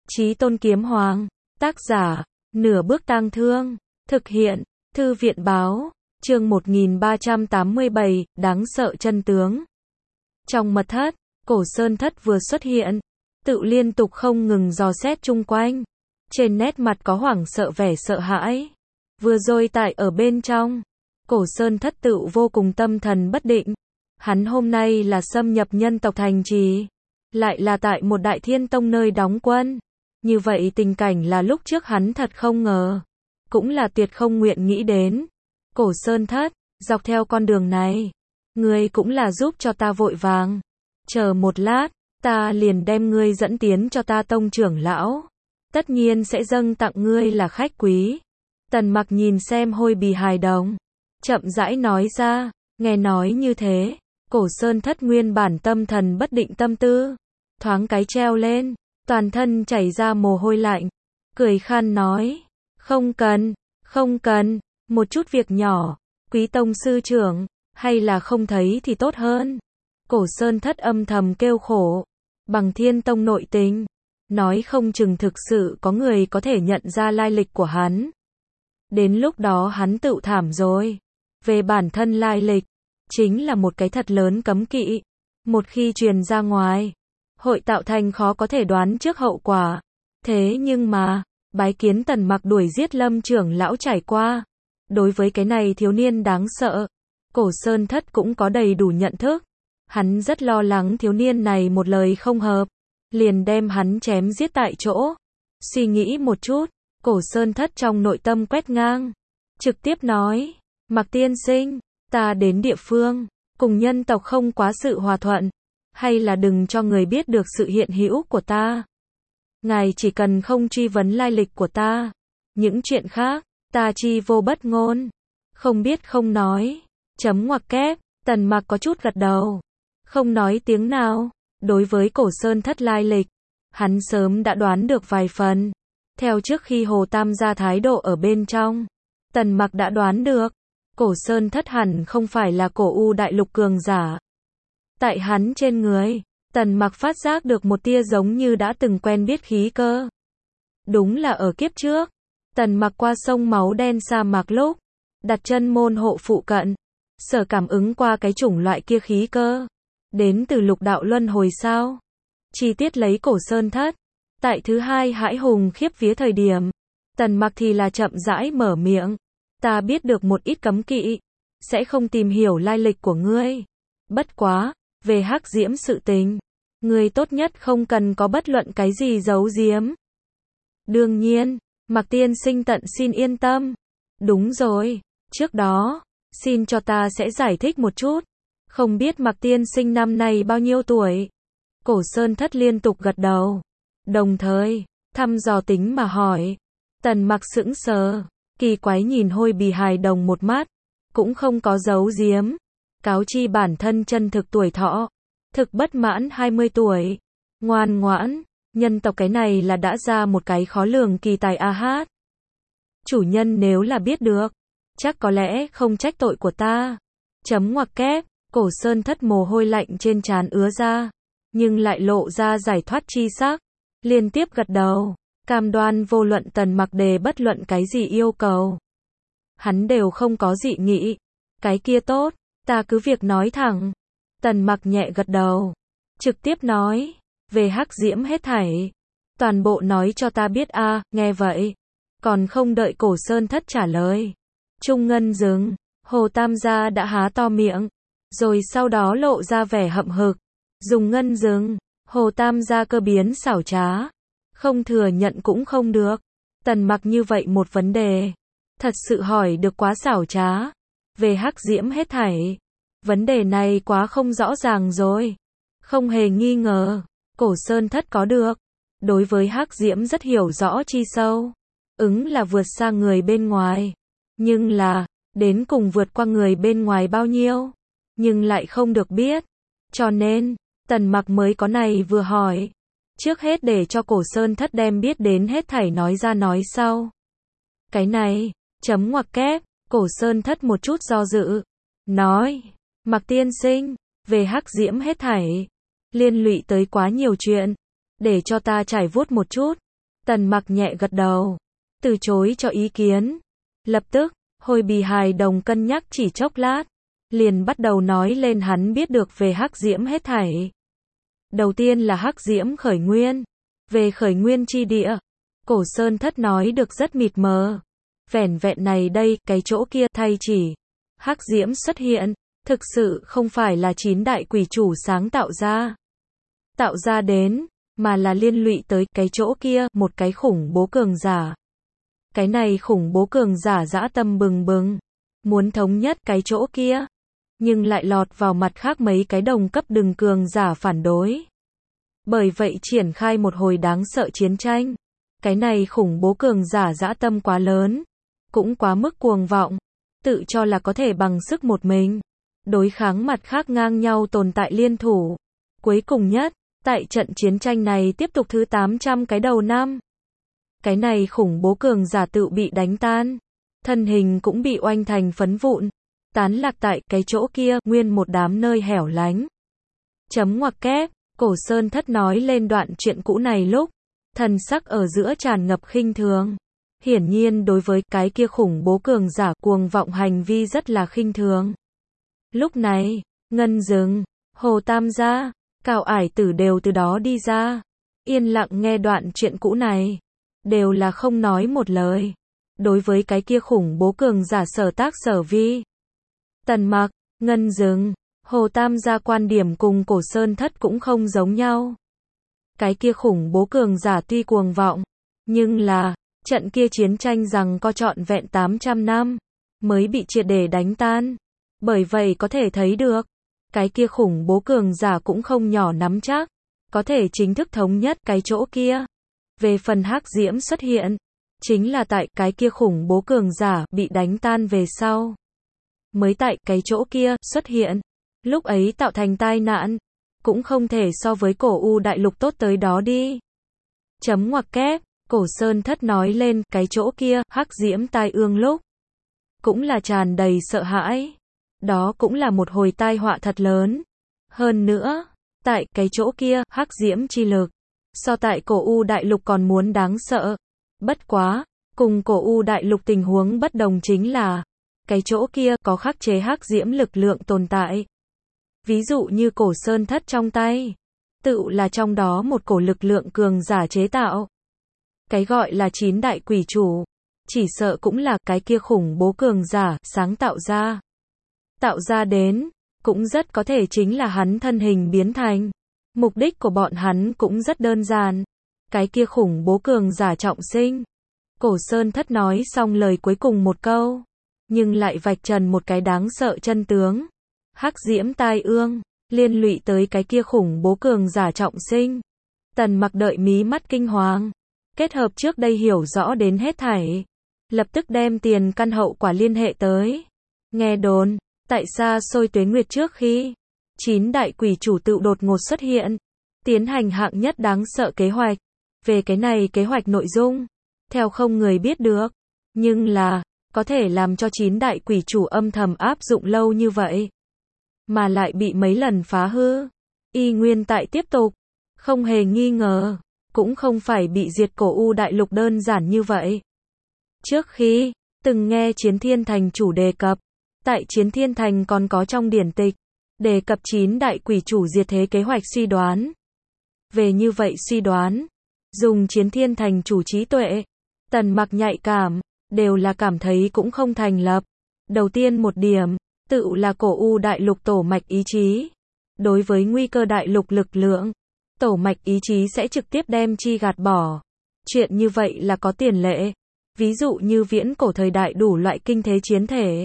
Chí Tôn Kiếm Hoàng, tác giả, Nửa Bước Tang Thương, thực hiện, Thư viện báo, chương 1387, đáng sợ chân tướng. Trong mật thất, Cổ Sơn Thất vừa xuất hiện, tự liên tục không ngừng dò xét chung quanh. Trên nét mặt có hoảng sợ vẻ sợ hãi. Vừa rồi tại ở bên trong, Cổ Sơn Thất tự vô cùng tâm thần bất định. Hắn hôm nay là xâm nhập nhân tộc thành trì, lại là tại một Đại Thiên Tông nơi đóng quân. Như vậy tình cảnh là lúc trước hắn thật không ngờ, cũng là tuyệt không nguyện nghĩ đến. Cổ Sơn Thất, dọc theo con đường này, ngươi cũng là giúp cho ta vội vàng. Chờ một lát, ta liền đem ngươi dẫn tiến cho ta tông trưởng lão. Tất nhiên sẽ dâng tặng ngươi là khách quý. Tần Mặc nhìn xem hôi bì hài đồng, chậm rãi nói ra. Nghe nói như thế, Cổ Sơn Thất nguyên bản tâm thần bất định tâm tư, thoáng cái treo lên, toàn thân chảy ra mồ hôi lạnh, cười khan nói, không cần, một chút việc nhỏ, Quý tông sư trưởng, hay là không thấy thì tốt hơn. Cổ Sơn Thất âm thầm kêu khổ, bằng Thiên Tông nội tình, nói không chừng thực sự có người có thể nhận ra lai lịch của hắn. Đến lúc đó hắn tự thảm rồi. Về bản thân lai lịch, chính là một cái thật lớn cấm kỵ. Một khi truyền ra ngoài, hội tạo thành khó có thể đoán trước hậu quả. Thế nhưng mà, bái kiến Tần Mặc đuổi giết Lâm trưởng lão trải qua. Đối với cái này thiếu niên đáng sợ, Cổ Sơn Thất cũng có đầy đủ nhận thức. Hắn rất lo lắng thiếu niên này một lời không hợp, liền đem hắn chém giết tại chỗ. Suy nghĩ một chút, Cổ Sơn Thất trong nội tâm quét ngang, trực tiếp nói, Mặc tiên sinh, ta đến địa phương, cùng nhân tộc không quá sự hòa thuận, hay là đừng cho người biết được sự hiện hữu của ta. Ngài chỉ cần không truy vấn lai lịch của ta, những chuyện khác, ta chi vô bất ngôn. Không biết không nói, chấm ngoặc kép, Tần Mặc có chút gật đầu, không nói tiếng nào. Đối với Cổ Sơn Thất lai lịch, hắn sớm đã đoán được vài phần. Theo trước khi Hồ Tam gia thái độ ở bên trong, Tần Mặc đã đoán được, Cổ Sơn Thất hẳn không phải là Cổ U đại lục cường giả. Tại hắn trên người, Tần Mặc phát giác được một tia giống như đã từng quen biết khí cơ. Đúng là ở kiếp trước, Tần Mặc qua sông máu đen sa mạc lúc, đặt chân môn hộ phụ cận, sở cảm ứng qua cái chủng loại kia khí cơ. Đến từ lục đạo luân hồi sao? Chi tiết lấy Cổ Sơn Thất. Tại thứ hai hãi hùng khiếp vía thời điểm, Tần Mặc thì là chậm rãi mở miệng. Ta biết được một ít cấm kỵ, sẽ không tìm hiểu lai lịch của ngươi. Bất quá, về Hắc Diễm sự tình, ngươi tốt nhất không cần có bất luận cái gì giấu giếm. Đương nhiên, Mặc tiên sinh tận xin yên tâm. Đúng rồi, trước đó, xin cho ta sẽ giải thích một chút. Không biết Mặc tiên sinh năm nay bao nhiêu tuổi? Cổ Sơn Thất liên tục gật đầu, đồng thời thăm dò tính mà hỏi. Tần Mặc sững sờ, kỳ quái nhìn hôi bì hài đồng một mắt, cũng không có giấu giếm, cáo chi bản thân chân thực tuổi thọ, thực bất mãn 20 tuổi. Ngoan ngoãn, nhân tộc cái này là đã ra một cái khó lường kỳ tài a hát. Chủ nhân nếu là biết được, chắc có lẽ không trách tội của ta. Chấm ngoặc kép. Cổ Sơn Thất mồ hôi lạnh trên trán ứa ra, nhưng lại lộ ra giải thoát chi sắc, liên tiếp gật đầu, cam đoan vô luận Tần Mặc đề bất luận cái gì yêu cầu, hắn đều không có dị nghị. Cái kia tốt, ta cứ việc nói thẳng. Tần Mặc nhẹ gật đầu, trực tiếp nói, về Hắc Diễm hết thảy, toàn bộ nói cho ta biết a. Nghe vậy, còn không đợi Cổ Sơn Thất trả lời, Trung Ngân dừng, Hồ Tam gia đã há to miệng, rồi sau đó lộ ra vẻ hậm hực. Dùng ngân dừng, Hồ Tam gia cơ biến xảo trá, không thừa nhận cũng không được. Tần Mặc như vậy một vấn đề, thật sự hỏi được quá xảo trá. Về Hắc Diễm hết thảy, vấn đề này quá không rõ ràng rồi. Không hề nghi ngờ, Cổ Sơn Thất có được, đối với Hắc Diễm rất hiểu rõ chi sâu, ứng là vượt xa người bên ngoài. Nhưng là, đến cùng vượt qua người bên ngoài bao nhiêu, nhưng lại không được biết. Cho nên, Tần Mặc mới có này vừa hỏi. Trước hết để cho Cổ Sơn Thất đem biết đến hết thảy nói ra nói sau. Cái này, chấm ngoặc kép, Cổ Sơn Thất một chút do dự, nói, Mặc tiên sinh, về Hắc Diễm hết thảy, liên lụy tới quá nhiều chuyện, để cho ta trải vuốt một chút. Tần Mặc nhẹ gật đầu, từ chối cho ý kiến. Lập tức, Hồi Bì hài đồng cân nhắc chỉ chốc lát, liền bắt đầu nói lên hắn biết được về Hắc Diễm hết thảy. Đầu tiên là Hắc Diễm khởi nguyên. Về khởi nguyên chi địa, Cổ Sơn Thất nói được rất mịt mờ. Vẻn vẹn này đây, cái chỗ kia thay chỉ. Hắc Diễm xuất hiện, thực sự không phải là 9 đại quỷ chủ sáng tạo ra. Tạo ra đến, mà là liên lụy tới cái chỗ kia, một cái khủng bố cường giả. Cái này khủng bố cường giả dã tâm bừng bừng, muốn thống nhất cái chỗ kia, nhưng lại lọt vào mặt khác mấy cái đồng cấp đừng cường giả phản đối. Bởi vậy triển khai một hồi đáng sợ chiến tranh. Cái này khủng bố cường giả dã tâm quá lớn, cũng quá mức cuồng vọng, tự cho là có thể bằng sức một mình đối kháng mặt khác ngang nhau tồn tại liên thủ. Cuối cùng nhất, tại trận chiến tranh này tiếp tục thứ 800 cái đầu năm, cái này khủng bố cường giả tự bị đánh tan, thân hình cũng bị oanh thành phấn vụn, tán lạc tại cái chỗ kia, nguyên một đám nơi hẻo lánh. Chấm ngoặc kép, Cổ Sơn Thất nói lên đoạn chuyện cũ này lúc, thần sắc ở giữa tràn ngập khinh thường. Hiển nhiên đối với cái kia khủng bố cường giả cuồng vọng hành vi rất là khinh thường. Lúc này, Ngân Dừng, Hồ Tam gia, Cào Ải Tử đều từ đó đi ra, yên lặng nghe đoạn chuyện cũ này, đều là không nói một lời. Đối với cái kia khủng bố cường giả sở tác sở vi, Tần Mặc, Ngân Dừng, Hồ Tam gia quan điểm cùng Cổ Sơn Thất cũng không giống nhau. Cái kia khủng bố cường giả tuy cuồng vọng, nhưng là, trận kia chiến tranh rằng có trọn vẹn 800 năm, mới bị triệt để đánh tan. Bởi vậy có thể thấy được, cái kia khủng bố cường giả cũng không nhỏ nắm chắc, có thể chính thức thống nhất cái chỗ kia. Về phần Hắc Diễm xuất hiện, chính là tại cái kia khủng bố cường giả bị đánh tan về sau, mới tại cái chỗ kia xuất hiện. Lúc ấy tạo thành tai nạn, cũng không thể so với Cổ U đại lục tốt tới đó đi. Chấm ngoặc kép, Cổ Sơn Thất nói lên cái chỗ kia, Hắc Diễm tai ương lúc, cũng là tràn đầy sợ hãi. Đó cũng là một hồi tai họa thật lớn. Hơn nữa, tại cái chỗ kia, Hắc Diễm chi lực, so tại Cổ U đại lục còn muốn đáng sợ. Bất quá, cùng Cổ U đại lục tình huống bất đồng chính là, cái chỗ kia có khắc chế Hắc Diễm lực lượng tồn tại. Ví dụ như Cổ Sơn Thất trong tay, tự là trong đó một cổ lực lượng cường giả chế tạo. Cái gọi là 9 đại quỷ chủ, chỉ sợ cũng là cái kia khủng bố cường giả sáng tạo ra. Tạo ra đến, cũng rất có thể chính là hắn thân hình biến thành. Mục đích của bọn hắn cũng rất đơn giản. Cái kia khủng bố cường giả trọng sinh. Cổ Sơn Thất nói xong lời cuối cùng một câu, nhưng lại vạch trần một cái đáng sợ chân tướng. Hắc Diễm tai ương, liên lụy tới cái kia khủng bố cường giả trọng sinh. Tần Mặc đợi mí mắt kinh hoàng, kết hợp trước đây hiểu rõ đến hết thảy, lập tức đem tiền căn hậu quả liên hệ tới. Nghe đồn, tại xa xôi tuế nguyệt trước khi 9 đại quỷ chủ tự đột ngột xuất hiện, tiến hành hạng nhất đáng sợ kế hoạch. Về cái này kế hoạch nội dung, theo không người biết được, nhưng là, có thể làm cho 9 đại quỷ chủ âm thầm áp dụng lâu như vậy, mà lại bị mấy lần phá hư, y nguyên tại tiếp tục, không hề nghi ngờ, cũng không phải bị diệt Cổ U đại lục đơn giản như vậy. Trước khi, từng nghe Chiến Thiên Thành chủ đề cập, tại Chiến Thiên Thành còn có trong điển tịch, đề cập 9 đại quỷ chủ diệt thế kế hoạch suy đoán. Về như vậy suy đoán, dùng Chiến Thiên Thành chủ trí tuệ, Tần Mặc nhạy cảm, đều là cảm thấy cũng không thành lập. Đầu tiên một điểm, tự là Cổ U đại lục tổ mạch ý chí. Đối với nguy cơ đại lục lực lượng, tổ mạch ý chí sẽ trực tiếp đem chi gạt bỏ. Chuyện như vậy là có tiền lệ. Ví dụ như viễn cổ thời đại đủ loại kinh thế chiến thể.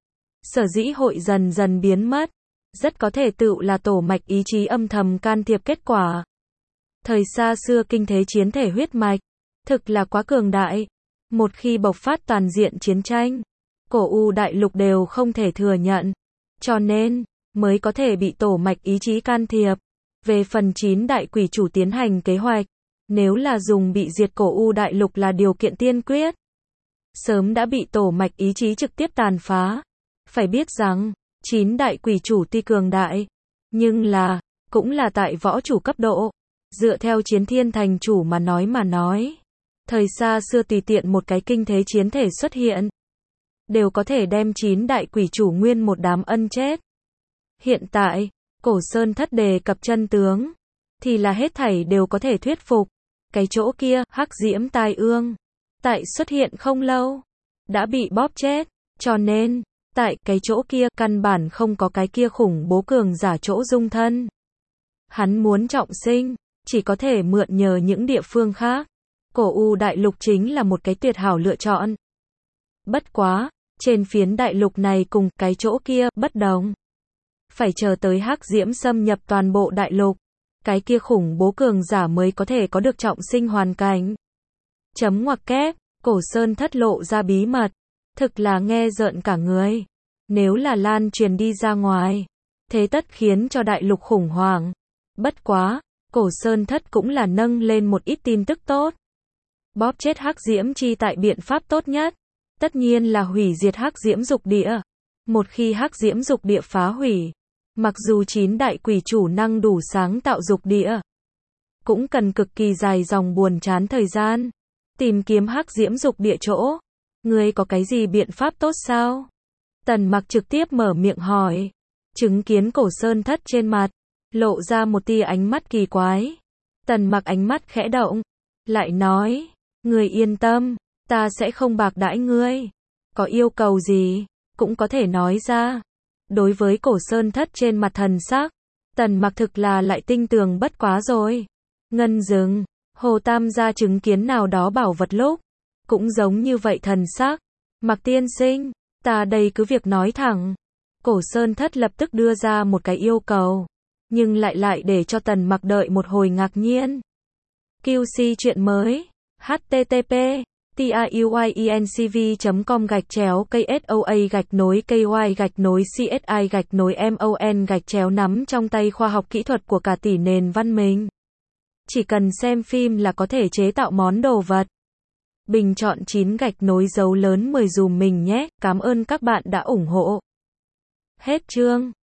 Sở dĩ hội dần dần biến mất, rất có thể tự là tổ mạch ý chí âm thầm can thiệp kết quả. Thời xa xưa kinh thế chiến thể huyết mạch, thực là quá cường đại. Một khi bộc phát toàn diện chiến tranh, Cổ U đại lục đều không thể thừa nhận. Cho nên, mới có thể bị tổ mạch ý chí can thiệp. Về phần 9 đại quỷ chủ tiến hành kế hoạch, nếu là dùng bị diệt Cổ U đại lục là điều kiện tiên quyết, sớm đã bị tổ mạch ý chí trực tiếp tàn phá. Phải biết rằng, 9 đại quỷ chủ tuy cường đại, nhưng là, cũng là tại võ chủ cấp độ. Dựa theo Chiến Thiên Thành chủ mà nói, Thời xa xưa tùy tiện một cái kinh thế chiến thể xuất hiện, đều có thể đem 9 đại quỷ chủ nguyên một đám ân chết. Hiện tại, Cổ Sơn Thất đề cập chân tướng, thì là hết thảy đều có thể thuyết phục. Cái chỗ kia, Hắc Diễm Tai Ương, tại xuất hiện không lâu, đã bị bóp chết, cho nên, tại cái chỗ kia, căn bản không có cái kia khủng bố cường giả chỗ dung thân. Hắn muốn trọng sinh, chỉ có thể mượn nhờ những địa phương khác. Cổ U đại lục chính là một cái tuyệt hảo lựa chọn. Bất quá, trên phiến đại lục này cùng cái chỗ kia bất đồng. Phải chờ tới Hắc Diễm xâm nhập toàn bộ đại lục, cái kia khủng bố cường giả mới có thể có được trọng sinh hoàn cảnh. Chấm ngoặc kép, Cổ Sơn Thất lộ ra bí mật, thực là nghe rợn cả người. Nếu là lan truyền đi ra ngoài, thế tất khiến cho đại lục khủng hoảng. Bất quá, Cổ Sơn Thất cũng là nâng lên một ít tin tức tốt. Bóp chết Hắc Diễm chi tại biện pháp tốt nhất, tất nhiên là hủy diệt Hắc Diễm dục địa. Một khi Hắc Diễm dục địa phá hủy, mặc dù 9 đại quỷ chủ năng đủ sáng tạo dục địa, cũng cần cực kỳ dài dòng buồn chán thời gian, tìm kiếm Hắc Diễm dục địa chỗ. Ngươi có cái gì biện pháp tốt sao? Tần Mặc trực tiếp mở miệng hỏi. Chứng kiến Cổ Sơn Thất trên mặt, lộ ra một tia ánh mắt kỳ quái. Tần Mặc ánh mắt khẽ động, lại nói, ngươi yên tâm, ta sẽ không bạc đãi ngươi. Có yêu cầu gì, cũng có thể nói ra. Đối với Cổ Sơn Thất trên mặt thần sắc, Tần Mặc thực là lại tinh tường bất quá rồi. Ngân Dừng, Hồ Tam gia chứng kiến nào đó bảo vật lúc, cũng giống như vậy thần sắc. Mặc tiên sinh, ta đây cứ việc nói thẳng. Cổ Sơn Thất lập tức đưa ra một cái yêu cầu, nhưng lại để cho Tần Mặc đợi một hồi ngạc nhiên. QC chuyện mới, http tiuyencv.com/KSOA-KY-CSI-MON nắm trong tay khoa học kỹ thuật của cả tỷ nền văn minh. Chỉ cần xem phim là có thể chế tạo món đồ vật. Bình chọn 9 dấu lớn 10 dùm mình nhé, cảm ơn các bạn đã ủng hộ. Hết chương.